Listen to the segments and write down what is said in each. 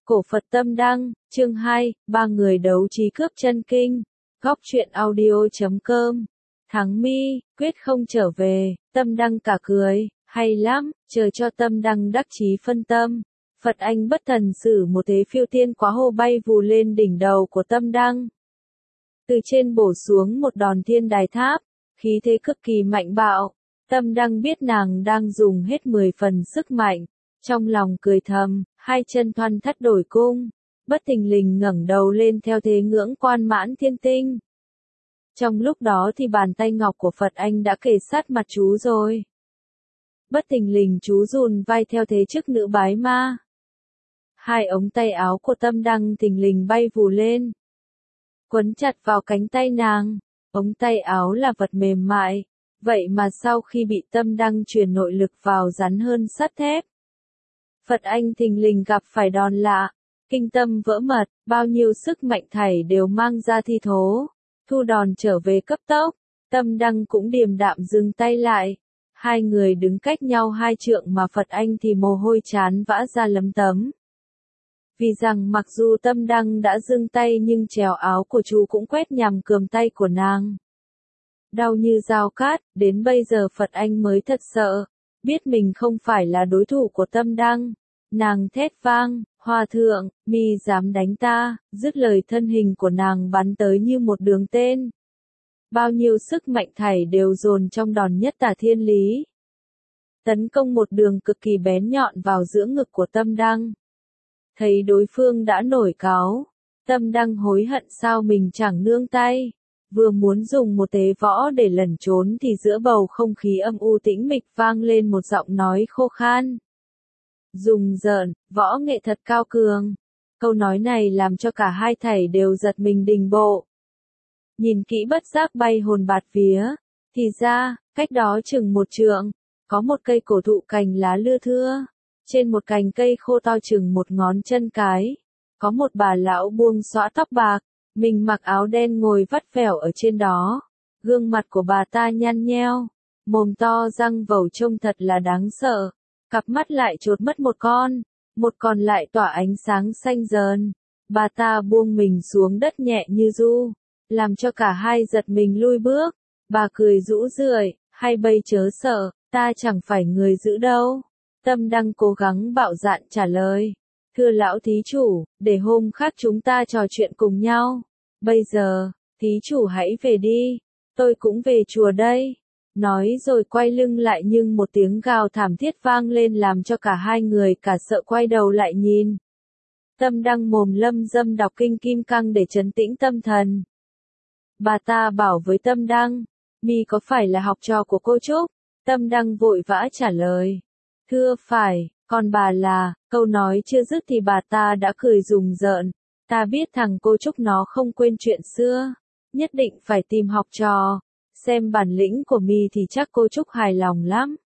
Cổ Phật Tâm Đăng, chương 2, ba người đấu trí cướp chân kinh. Góc truyện audio.com. Thắng mi, quyết không trở về, Tâm Đăng cả cười, hay lắm, chờ cho Tâm Đăng đắc chí phân tâm. Phật Anh bất thần sử một thế phiêu tiên quá hô bay vù lên đỉnh đầu của Tâm Đăng. Từ trên bổ xuống một đòn thiên đài tháp, khí thế cực kỳ mạnh bạo. Tâm Đăng biết nàng đang dùng hết 10 phần sức mạnh. Trong lòng cười thầm, hai chân thoăn thắt đổi cung, bất thình lình ngẩng đầu lên theo thế ngưỡng quan mãn thiên tinh. Trong lúc đó thì bàn tay ngọc của Phật Anh đã kề sát mặt chú rồi. Bất thình lình chú rùn vai theo thế chức nữ bái ma. Hai ống tay áo của Tâm Đăng thình lình bay vù lên, quấn chặt vào cánh tay nàng. Ống tay áo là vật mềm mại, vậy mà sau khi bị Tâm Đăng truyền nội lực vào rắn hơn sắt thép. Phật Anh thình lình gặp phải đòn lạ, kinh tâm vỡ mật, bao nhiêu sức mạnh thảy đều mang ra thi thố, thu đòn trở về cấp tốc. Tâm Đăng cũng điềm đạm dừng tay lại, hai người đứng cách nhau 2 trượng mà Phật Anh thì mồ hôi trán vã ra lấm tấm. Vì rằng mặc dù Tâm Đăng đã dừng tay nhưng trèo áo của chú cũng quét nhằm cườm tay của nàng. Đau như dao cát, đến bây giờ Phật Anh mới thật sợ, biết mình không phải là đối thủ của Tâm Đăng. Nàng thét vang, Hòa thượng, mi dám đánh ta, dứt lời thân hình của nàng bắn tới như một đường tên. Bao nhiêu sức mạnh thảy đều dồn trong đòn nhất tả thiên lý. Tấn công một đường cực kỳ bén nhọn vào giữa ngực của Tâm Đăng. Thấy đối phương đã nổi cáu, Tâm Đăng hối hận sao mình chẳng nương tay. Vừa muốn dùng một tế võ để lẩn trốn thì giữa bầu không khí âm u tĩnh mịch vang lên một giọng nói khô khan. Dùng giỡn, võ nghệ thật cao cường. Câu nói này làm cho cả hai thảy đều giật mình đình bộ. Nhìn kỹ bất giác bay hồn bạt vía, thì ra, cách đó chừng 1 trượng, có một cây cổ thụ cành lá lưa thưa. Trên một cành cây khô to chừng 1 ngón chân cái, có một bà lão buông xõa tóc bạc, mình mặc áo đen ngồi vắt vẻo ở trên đó. Gương mặt của bà ta nhăn nheo, mồm to răng vẩu trông thật là đáng sợ. Cặp mắt lại chột mất một con lại tỏa ánh sáng xanh dờn. Bà ta buông mình xuống đất nhẹ như ru, làm cho cả hai giật mình lui bước. Bà cười rũ rượi, hay bây chớ sợ, ta chẳng phải người giữ đâu. Tâm Đăng cố gắng bạo dạn trả lời, thưa lão thí chủ, để hôm khác chúng ta trò chuyện cùng nhau. Bây giờ, thí chủ hãy về đi, tôi cũng về chùa đây. Nói rồi quay lưng lại nhưng một tiếng gào thảm thiết vang lên làm cho cả hai người cả sợ quay đầu lại nhìn. Tâm Đăng mồm lâm dâm đọc kinh kim cang để trấn tĩnh tâm thần. Bà ta bảo với Tâm Đăng, mi có phải là học trò của cô Trúc? Tâm Đăng vội vã trả lời, thưa phải, còn bà là, câu nói chưa dứt thì bà ta đã cười rùng rợn. Ta biết thằng cô Trúc nó không quên chuyện xưa, nhất định phải tìm học trò. Xem bản lĩnh của mi thì chắc cô Trúc hài lòng lắm.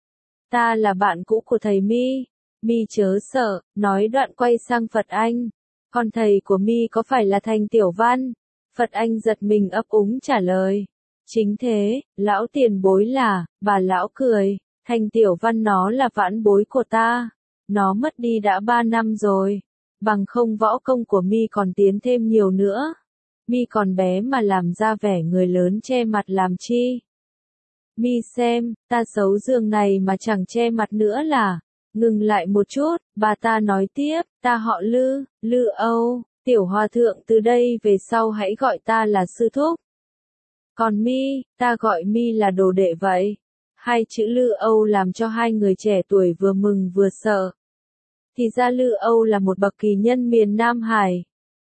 Ta là bạn cũ của thầy mi, mi chớ sợ, nói đoạn quay sang Phật Anh. Còn thầy của mi có phải là Thành Tiểu Văn? Phật Anh giật mình ấp úng trả lời. Chính thế, lão tiền bối là, bà lão cười, Thành Tiểu Văn nó là vãn bối của ta. Nó mất đi đã 3 năm rồi, bằng không võ công của mi còn tiến thêm nhiều nữa. Mi còn bé mà làm ra vẻ người lớn che mặt làm chi? Mi xem, ta xấu giường này mà chẳng che mặt nữa là. Ngừng lại một chút, bà ta nói tiếp, ta họ Lư, Lư Âu, tiểu hòa thượng từ đây về sau hãy gọi ta là sư thúc. Còn mi, ta gọi mi là đồ đệ vậy. 2 chữ Lư Âu làm cho hai người trẻ tuổi vừa mừng vừa sợ. Thì ra Lư Âu là một bậc kỳ nhân miền Nam Hải.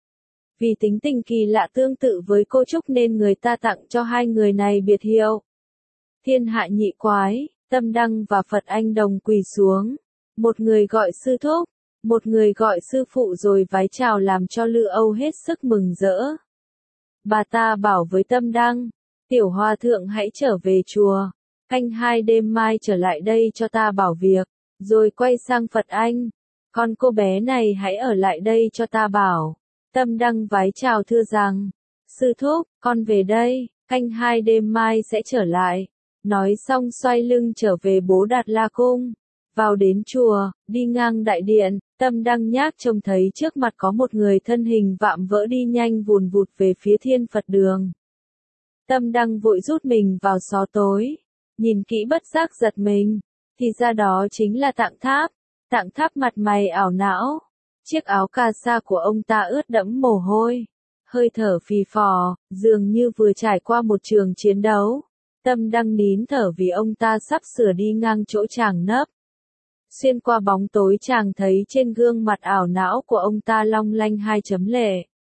Vì tính tình kỳ lạ tương tự với cô Trúc nên người ta tặng cho hai người này biệt hiệu Thiên Hạ Nhị Quái. Tâm Đăng và Phật Anh đồng quỳ xuống, một người gọi sư thúc, một người gọi sư phụ rồi vái chào làm cho Lư Âu hết sức mừng rỡ. Bà ta bảo với Tâm Đăng, tiểu hòa thượng hãy trở về chùa, canh 2 đêm mai trở lại đây cho ta bảo việc. Rồi quay sang Phật Anh, con cô bé này hãy ở lại đây cho ta bảo. Tâm Đăng vái chào thưa rằng, sư thúc, con về đây, canh 2 đêm mai sẽ trở lại. Nói xong xoay lưng trở về Bố Đạt La Cung. Vào đến chùa, đi ngang đại điện, Tâm Đăng Nhác trông thấy trước mặt có một người thân hình vạm vỡ đi nhanh vùn vụt về phía Thiên Phật đường. Tâm Đăng vội rút mình vào xó tối, nhìn kỹ bất giác giật mình, thì ra đó chính là Tạng Tháp. Tạng Tháp mặt mày ảo não, chiếc áo cà sa của ông ta ướt đẫm mồ hôi, hơi thở phì phò, dường như vừa trải qua một trường chiến đấu. Tâm Đăng nín thở vì ông ta sắp sửa đi ngang chỗ chàng nấp. Xuyên qua bóng tối chàng thấy trên gương mặt ảo não của ông ta long lanh hai chấm lệ.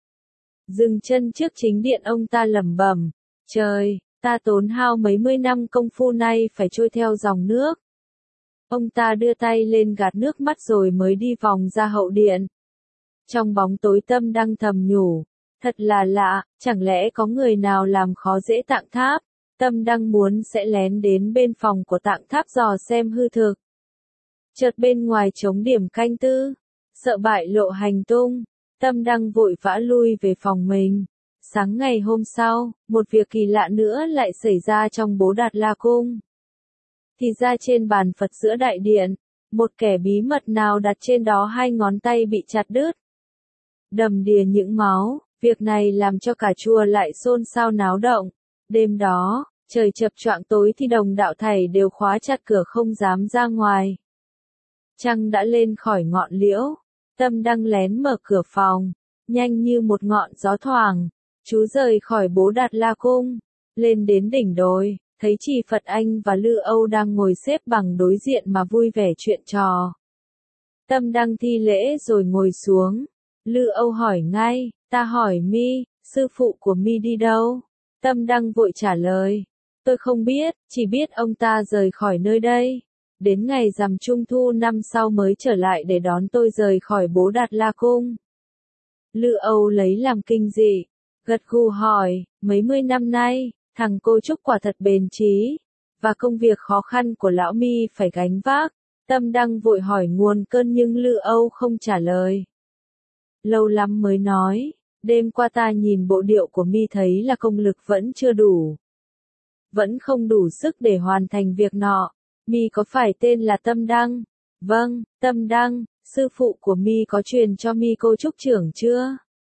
Dừng chân trước chính điện ông ta lẩm bẩm, trời, ta tốn hao mấy mươi năm công phu nay phải trôi theo dòng nước. Ông ta đưa tay lên gạt nước mắt rồi mới đi vòng ra hậu điện. Trong bóng tối Tâm Đăng thầm nhủ, thật là lạ, chẳng lẽ có người nào làm khó dễ Tạng Tháp. Tâm Đăng muốn sẽ lén đến bên phòng của Tạng Tháp dò xem hư thực. Chợt bên ngoài trống điểm canh tư, sợ bại lộ hành tung, Tâm Đăng vội vã lui về phòng mình. Sáng ngày hôm sau, một việc kỳ lạ nữa lại xảy ra trong Bố Đạt La Cung. Thì ra trên bàn Phật giữa đại điện, một kẻ bí mật nào đặt trên đó hai ngón tay bị chặt đứt. Đầm đìa những máu, việc này làm cho cả chùa lại xôn xao náo động. Đêm đó, trời chập choạng tối thì đồng đạo thầy đều khóa chặt cửa không dám ra ngoài. Trăng đã lên khỏi ngọn liễu, Tâm Đăng lén mở cửa phòng, nhanh như một ngọn gió thoảng, chú rời khỏi Bố Đạt La Cung, lên đến đỉnh đồi, thấy Trì Phật Anh và Lư Âu đang ngồi xếp bằng đối diện mà vui vẻ chuyện trò. Tâm Đăng thi lễ rồi ngồi xuống, Lư Âu hỏi ngay, ta hỏi mi, sư phụ của mi đi đâu? Tâm Đăng vội trả lời, tôi không biết, chỉ biết ông ta rời khỏi nơi đây. Đến ngày rằm Trung Thu năm sau mới trở lại để đón tôi rời khỏi Bố Đạt La Cung. Lư Âu lấy làm kinh dị, gật gù hỏi, mấy mươi năm nay, thằng cô Trúc quả thật bền chí, và công việc khó khăn của lão mi phải gánh vác. Tâm Đăng vội hỏi nguồn cơn nhưng Lư Âu không trả lời. Lâu lắm mới nói, đêm qua ta nhìn bộ điệu của mi thấy là công lực vẫn chưa đủ. Vẫn không đủ sức để hoàn thành việc nọ. Mi có phải tên là Tâm Đăng? Vâng, Tâm Đăng, sư phụ của mi có truyền cho mi cô Trúc trưởng chưa?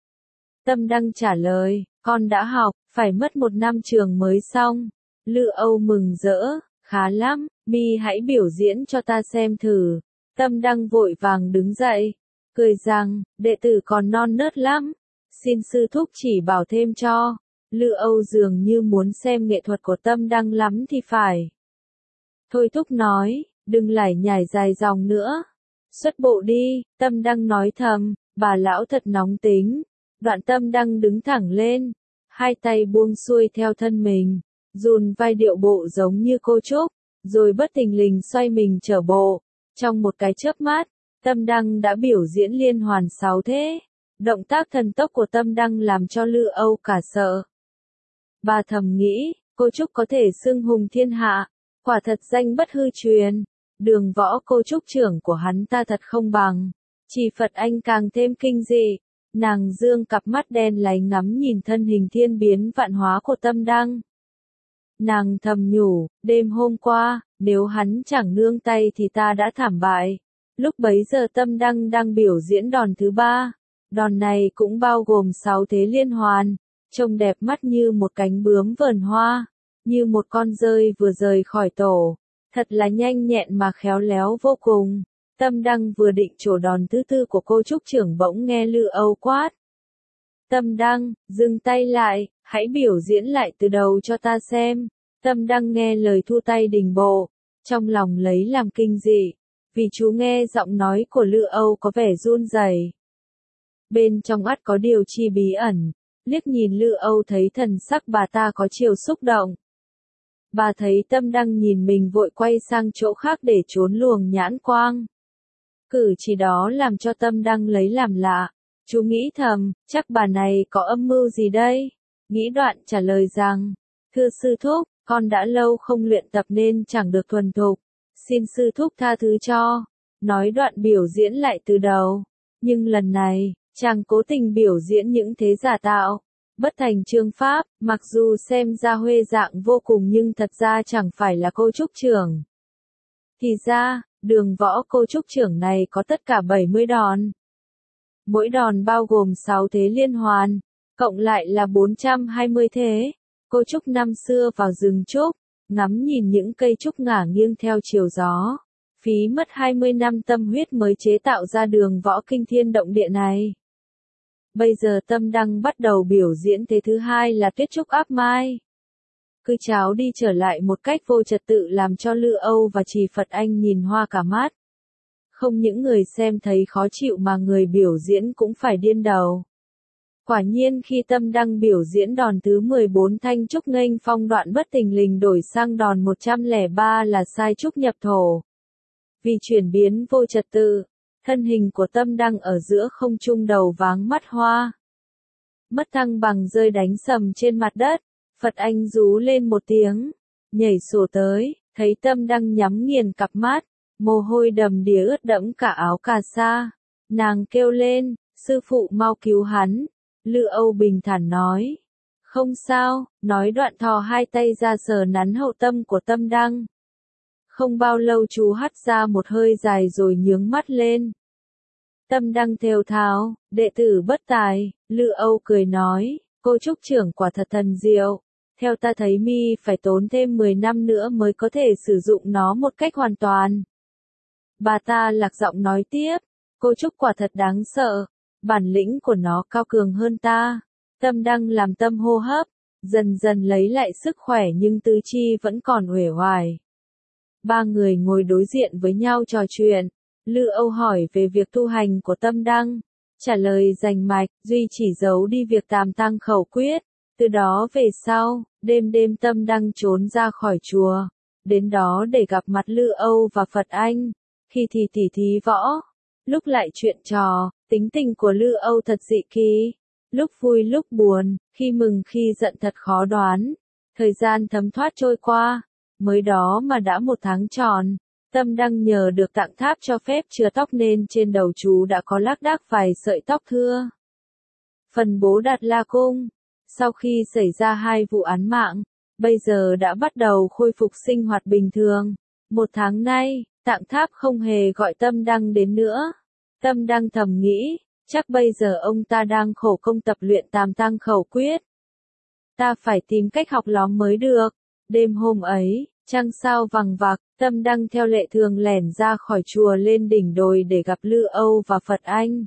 Tâm Đăng trả lời, con đã học, phải mất 1 năm trường mới xong. Lư Âu mừng rỡ, khá lắm, mi hãy biểu diễn cho ta xem thử. Tâm Đăng vội vàng đứng dậy, cười rằng, đệ tử còn non nớt lắm, xin sư thúc chỉ bảo thêm cho. Lư Âu dường như muốn xem nghệ thuật của Tâm Đăng lắm thì phải. Thôi thúc nói, đừng lải nhải dài dòng nữa. Xuất bộ đi, Tâm Đăng nói thầm, bà lão thật nóng tính. Đoạn Tâm Đăng đứng thẳng lên, hai tay buông xuôi theo thân mình, dùn vai điệu bộ giống như cô Trúc, rồi bất thình lình xoay mình trở bộ. Trong một cái chớp mắt, Tâm Đăng đã biểu diễn liên hoàn 6 thế. Động tác thần tốc của Tâm Đăng làm cho Lư Âu cả sợ. Bà thầm nghĩ, cô Trúc có thể xưng hùng thiên hạ, quả thật danh bất hư truyền. Đường võ cô Trúc trưởng của hắn ta thật không bằng. Trì Phật Anh càng thêm kinh dị. Nàng dương cặp mắt đen láy ngắm nhìn thân hình thiên biến vạn hóa của Tâm Đăng. Nàng thầm nhủ, đêm hôm qua, nếu hắn chẳng nương tay thì ta đã thảm bại. Lúc bấy giờ Tâm Đăng đang biểu diễn đòn thứ 3. Đòn này cũng bao gồm 6 thế liên hoàn, trông đẹp mắt như một cánh bướm vờn hoa, như một con dơi vừa rời khỏi tổ. Thật là nhanh nhẹn mà khéo léo vô cùng. Tâm Đăng vừa định trổ đòn thứ 4 của cô Trúc trưởng bỗng nghe Lư Âu quát. Tâm Đăng, dừng tay lại, hãy biểu diễn lại từ đầu cho ta xem. Tâm Đăng nghe lời thu tay đình bộ, trong lòng lấy làm kinh dị, vì chú nghe giọng nói của Lư Âu có vẻ run rẩy. Bên trong ắt có điều chi bí ẩn, liếc nhìn Lư Âu thấy thần sắc bà ta có chiều xúc động. Bà thấy Tâm Đăng nhìn mình vội quay sang chỗ khác để trốn luồng nhãn quang. Cử chỉ đó làm cho Tâm Đăng lấy làm lạ. Chú nghĩ thầm, chắc bà này có âm mưu gì đây? Nghĩ đoạn trả lời rằng, thưa sư thúc, con đã lâu không luyện tập nên chẳng được thuần thục. Xin sư thúc tha thứ cho. Nói đoạn biểu diễn lại từ đầu. Nhưng lần này, chàng cố tình biểu diễn những thế giả tạo, bất thành chương pháp, mặc dù xem ra huê dạng vô cùng nhưng thật ra chẳng phải là cô Trúc trưởng. Thì ra, Đường võ cô trúc trưởng này có tất cả 70 đòn. Mỗi đòn bao gồm 6 thế liên hoàn, cộng lại là 420 thế. Cô trúc năm xưa vào rừng trúc, ngắm nhìn những cây trúc ngả nghiêng theo chiều gió. Phí mất 20 năm tâm huyết mới chế tạo ra đường võ kinh thiên động địa này. Bây giờ Tâm Đăng bắt đầu biểu diễn thế thứ hai là Tuyết Trúc áp mai. Cứ cháo đi trở lại một cách vô trật tự làm cho Lư Âu và Trì Phật Anh nhìn hoa cả mắt. Không những người xem thấy khó chịu mà người biểu diễn cũng phải điên đầu. Quả nhiên khi Tâm Đăng biểu diễn đòn thứ 14 Thanh Trúc nghênh phong đoạn bất thình lình đổi sang đòn 103 là sai trúc nhập thổ. Vì chuyển biến vô trật tự, thân hình của Tâm Đăng ở giữa không trung đầu váng mắt hoa. Mất thăng bằng rơi đánh sầm trên mặt đất, Phật Anh rú lên một tiếng, nhảy sổ tới, thấy Tâm Đăng nhắm nghiền cặp mắt, mồ hôi đầm đìa ướt đẫm cả áo cà sa. Nàng kêu lên, sư phụ mau cứu hắn. Lư Âu bình thản nói, không sao, nói đoạn thò hai tay ra sờ nắn hậu tâm của Tâm Đăng. Không bao lâu chú hắt ra một hơi dài rồi nhướng mắt lên. Tâm Đăng thều thào, đệ tử bất tài. Lư Âu cười nói, cô trúc trưởng quả thật thần diệu. Theo ta thấy mi phải tốn thêm 10 năm nữa mới có thể sử dụng nó một cách hoàn toàn. Bà ta lạc giọng nói tiếp, cô trúc quả thật đáng sợ. Bản lĩnh của nó cao cường hơn ta. Tâm Đăng làm tâm hô hấp, dần dần lấy lại sức khỏe nhưng tứ chi vẫn còn uể oải. Ba người ngồi đối diện với nhau trò chuyện. Lư Âu hỏi về việc tu hành của Tâm Đăng. Trả lời rành mạch, duy chỉ giấu đi việc tàm tăng khẩu quyết. Từ đó về sau, đêm đêm Tâm Đăng trốn ra khỏi chùa. Đến đó để gặp mặt Lư Âu và Phật Anh. Khi thì tỉ thí võ, lúc lại chuyện trò. Tính tình của Lư Âu thật dị kỳ. Lúc vui lúc buồn, khi mừng khi giận thật khó đoán. Thời gian thấm thoát trôi qua. Mới đó mà đã 1 tháng tròn. Tâm Đăng nhờ được tặng tháp cho phép chừa tóc nên trên đầu chú đã có lác đác vài sợi tóc thưa. Phần Bố Đạt La Cung. Sau khi xảy ra 2 vụ án mạng, bây giờ đã bắt đầu khôi phục sinh hoạt bình thường. 1 tháng nay, tặng tháp không hề gọi Tâm Đăng đến nữa. Tâm Đăng thầm nghĩ, chắc bây giờ ông ta đang khổ công tập luyện tàm tăng khẩu quyết. Ta phải tìm cách học lóm mới được. Đêm hôm ấy, trăng sao vằng vặc, Tâm Đăng theo lệ thường lẻn ra khỏi chùa lên đỉnh đồi để gặp Lư Âu và Phật Anh.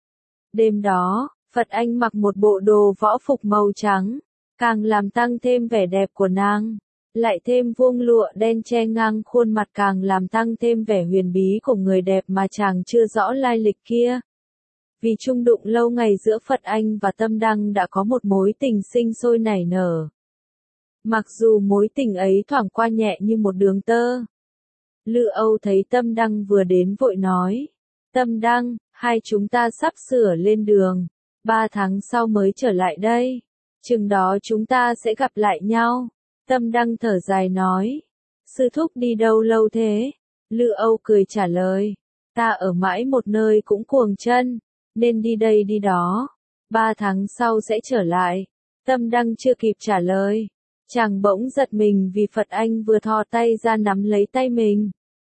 Đêm đó, Phật Anh mặc một bộ đồ võ phục màu trắng, càng làm tăng thêm vẻ đẹp của nàng. Lại thêm vuông lụa đen che ngang khuôn mặt càng làm tăng thêm vẻ huyền bí của người đẹp mà chàng chưa rõ lai lịch kia. Vì chung đụng lâu ngày giữa Phật Anh và Tâm Đăng đã có một mối tình sinh sôi nảy nở. Mặc dù mối tình ấy thoảng qua nhẹ như một đường tơ. Lư Âu thấy Tâm Đăng vừa đến vội nói, Tâm Đăng, hai chúng ta sắp sửa lên đường, 3 tháng sau mới trở lại đây. Chừng đó chúng ta sẽ gặp lại nhau. Tâm Đăng thở dài nói, sư thúc đi đâu lâu thế? Lư Âu cười trả lời, ta ở mãi một nơi cũng cuồng chân, nên đi đây đi đó. 3 tháng sau sẽ trở lại. Tâm Đăng chưa kịp trả lời, chàng bỗng giật mình vì Phật Anh vừa thò tay ra nắm lấy tay mình.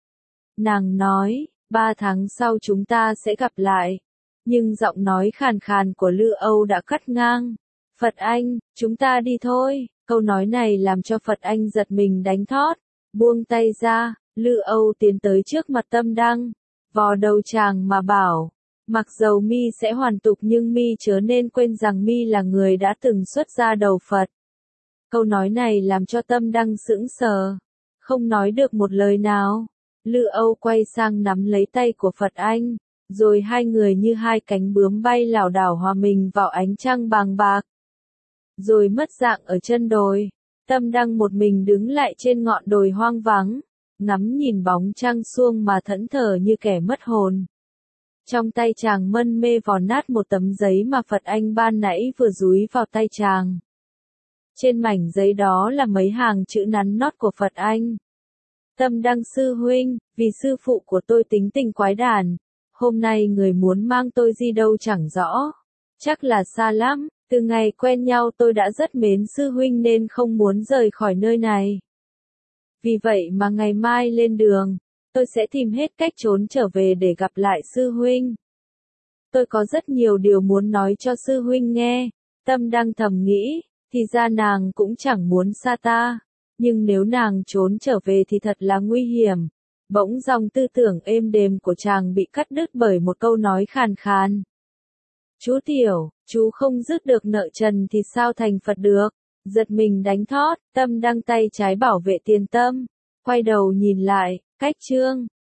Nàng nói, 3 tháng sau chúng ta sẽ gặp lại. Nhưng giọng nói khàn khàn của Lư Âu đã cắt ngang. Phật Anh, chúng ta đi thôi. Câu nói này làm cho Phật Anh giật mình đánh thót. Buông tay ra, Lư Âu tiến tới trước mặt Tâm Đăng. Vò đầu chàng mà bảo, mặc dầu mi sẽ hoàn tục nhưng mi chớ nên quên rằng mi là người đã từng xuất gia đầu Phật. Câu nói này làm cho Tâm Đăng sững sờ, không nói được một lời nào. Lư Âu quay sang nắm lấy tay của Phật Anh, rồi hai người như hai cánh bướm bay lảo đảo hòa mình vào ánh trăng bàng bạc. Rồi mất dạng ở chân đồi, Tâm Đăng một mình đứng lại trên ngọn đồi hoang vắng, ngắm nhìn bóng trăng suông mà thẫn thờ như kẻ mất hồn. Trong tay chàng mân mê vò nát một tấm giấy mà Phật Anh ban nãy vừa dúi vào tay chàng. Trên mảnh giấy đó là mấy hàng chữ nắn nót của Phật Anh. Tâm Đăng sư huynh, vì sư phụ của tôi tính tình quái đản, hôm nay người muốn mang tôi đi đâu chẳng rõ. Chắc là xa lắm, từ ngày quen nhau tôi đã rất mến sư huynh nên không muốn rời khỏi nơi này. Vì vậy mà ngày mai lên đường, Tôi sẽ tìm hết cách trốn trở về để gặp lại sư huynh. Tôi có rất nhiều điều muốn nói cho sư huynh nghe. Tâm đang thầm nghĩ, thì ra nàng cũng chẳng muốn xa ta. Nhưng nếu nàng trốn trở về thì thật là nguy hiểm. Bỗng dòng tư tưởng êm đềm của chàng bị cắt đứt bởi một câu nói khàn khàn. Chú Tiểu, chú không dứt được nợ trần thì sao thành Phật được? Giật mình đánh thót, Tâm đang tay trái bảo vệ Tiền Tâm. Quay đầu nhìn lại, cách chương